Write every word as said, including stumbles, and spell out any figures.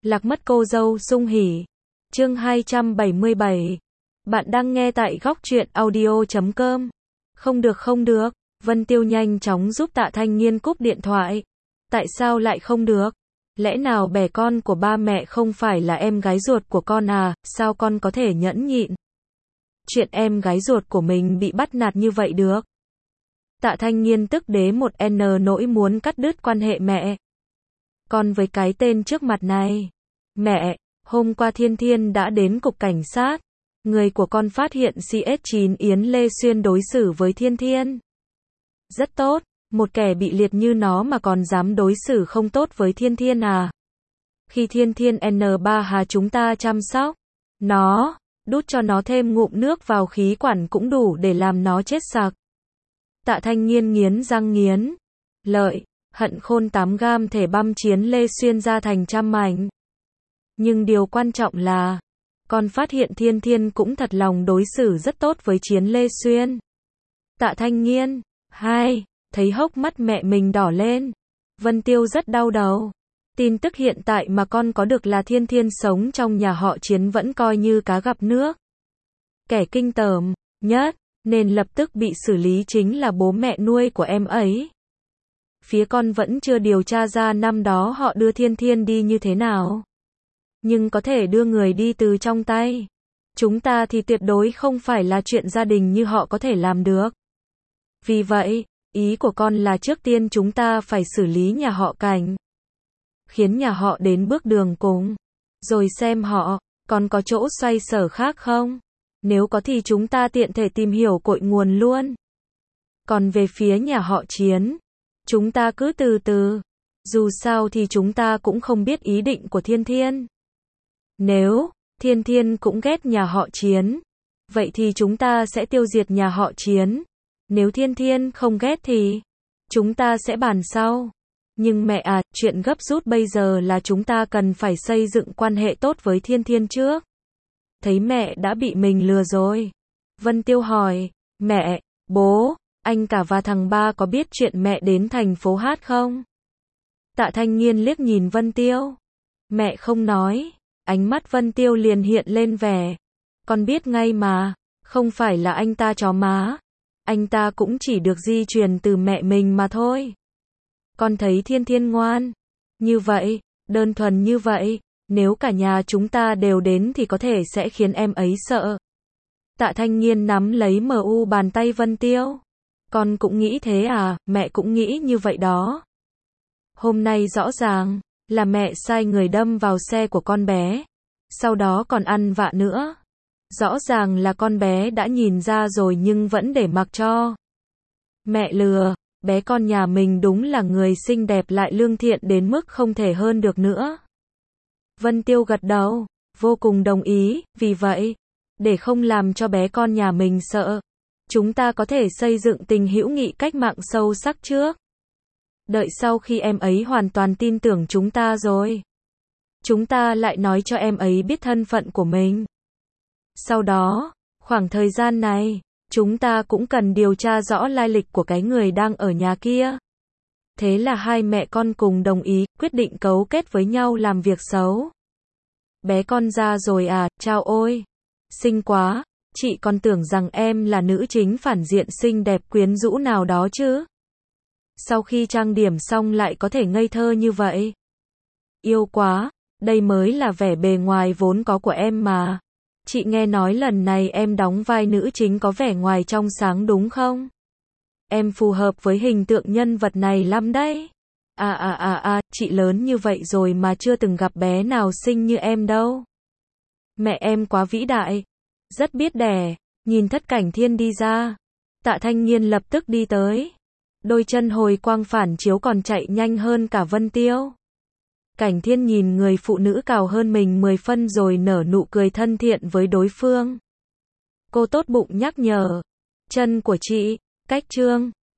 Lạc mất cô dâu sung hỉ. Chương hai trăm bảy mươi bảy. Bạn đang nghe tại góc truyện audio chấm com. Không được không được. Vân Tiêu nhanh chóng giúp Tạ Thanh Nghiên cúp điện thoại. Tại sao lại không được? Lẽ nào bẻ con của ba mẹ không phải là em gái ruột của con à, sao con có thể nhẫn nhịn? Chuyện em gái ruột của mình bị bắt nạt như vậy được? Tạ Thanh Nghiên tức đế một n nỗi muốn cắt đứt quan hệ mẹ con với cái tên trước mặt này. Mẹ, hôm qua Thiên Thiên đã đến cục cảnh sát. Người của con phát hiện C S chín Yến Lê Xuyên đối xử với Thiên Thiên rất tốt. Một kẻ bị liệt như nó mà còn dám đối xử không tốt với Thiên Thiên à? Khi Thiên Thiên N ba hà chúng ta chăm sóc nó, đút cho nó thêm ngụm nước vào khí quản cũng đủ để làm nó chết sặc. Tạ Thanh Nghiên nghiến răng nghiến lợi, hận khôn tám gam thể băm Chiến Lê Xuyên ra thành trăm mảnh. Nhưng điều quan trọng là, con phát hiện Thiên Thiên cũng thật lòng đối xử rất tốt với Chiến Lê Xuyên. Tạ Thanh Nghiên, hai, thấy hốc mắt mẹ mình đỏ lên. Vân Tiêu rất đau đầu. Tin tức hiện tại mà con có được là Thiên Thiên sống trong nhà họ Chiến vẫn coi như cá gặp nước. Kẻ kinh tởm nhất nên lập tức bị xử lý chính là bố mẹ nuôi của em ấy. Phía con vẫn chưa điều tra ra năm đó họ đưa Thiên Thiên đi như thế nào. Nhưng có thể đưa người đi từ trong tay chúng ta thì tuyệt đối không phải là chuyện gia đình như họ có thể làm được. Vì vậy, ý của con là trước tiên chúng ta phải xử lý nhà họ Cảnh. Khiến nhà họ đến bước đường cùng. Rồi xem họ còn có chỗ xoay sở khác không. Nếu có thì chúng ta tiện thể tìm hiểu cội nguồn luôn. Còn về phía nhà họ Chiến, chúng ta cứ từ từ. Dù sao thì chúng ta cũng không biết ý định của Thiên Thiên. Nếu Thiên Thiên cũng ghét nhà họ Chiến, vậy thì chúng ta sẽ tiêu diệt nhà họ Chiến. Nếu Thiên Thiên không ghét thì chúng ta sẽ bàn sau. Nhưng mẹ à, chuyện gấp rút bây giờ là chúng ta cần phải xây dựng quan hệ tốt với Thiên Thiên trước. Thấy mẹ đã bị mình lừa rồi. Vân Tiêu hỏi, mẹ, bố, anh cả và thằng ba có biết chuyện mẹ đến thành phố hát không? Tạ Thanh Nghiên liếc nhìn Vân Tiêu. Mẹ không nói. Ánh mắt Vân Tiêu liền hiện lên vẻ. Con biết ngay mà, không phải là anh ta chó má. Anh ta cũng chỉ được di truyền từ mẹ mình mà thôi. Con thấy Thiên Thiên ngoan như vậy, đơn thuần như vậy, nếu cả nhà chúng ta đều đến thì có thể sẽ khiến em ấy sợ. Tạ Thanh Nghiên nắm lấy mờ u bàn tay Vân Tiêu. Con cũng nghĩ thế à, mẹ cũng nghĩ như vậy đó. Hôm nay rõ ràng là mẹ sai người đâm vào xe của con bé, sau đó còn ăn vạ nữa. Rõ ràng là con bé đã nhìn ra rồi nhưng vẫn để mặc cho. Mẹ lừa, bé con nhà mình đúng là người xinh đẹp lại lương thiện đến mức không thể hơn được nữa. Vân Tiêu gật đầu, vô cùng đồng ý, vì vậy, để không làm cho bé con nhà mình sợ, chúng ta có thể xây dựng tình hữu nghị cách mạng sâu sắc trước. Đợi sau khi em ấy hoàn toàn tin tưởng chúng ta rồi, chúng ta lại nói cho em ấy biết thân phận của mình. Sau đó, khoảng thời gian này, chúng ta cũng cần điều tra rõ lai lịch của cái người đang ở nhà kia. Thế là hai mẹ con cùng đồng ý, quyết định cấu kết với nhau làm việc xấu. Bé con ra rồi à, chao ôi. Xinh quá, chị còn tưởng rằng em là nữ chính phản diện xinh đẹp quyến rũ nào đó chứ. Sau khi trang điểm xong lại có thể ngây thơ như vậy. Yêu quá, đây mới là vẻ bề ngoài vốn có của em mà. Chị nghe nói lần này em đóng vai nữ chính có vẻ ngoài trong sáng đúng không? Em phù hợp với hình tượng nhân vật này lắm đấy. À à à à, chị lớn như vậy rồi mà chưa từng gặp bé nào xinh như em đâu. Mẹ em quá vĩ đại, rất biết đẻ. Nhìn Thất Cảnh Thiên đi ra, Tạ Thanh Nghiên lập tức đi tới. Đôi chân hồi quang phản chiếu còn chạy nhanh hơn cả Vân Tiêu. Cảnh Thiên nhìn người phụ nữ cao hơn mình mười phân rồi nở nụ cười thân thiện với đối phương. Cô tốt bụng nhắc nhở, chân của chị, cách trương,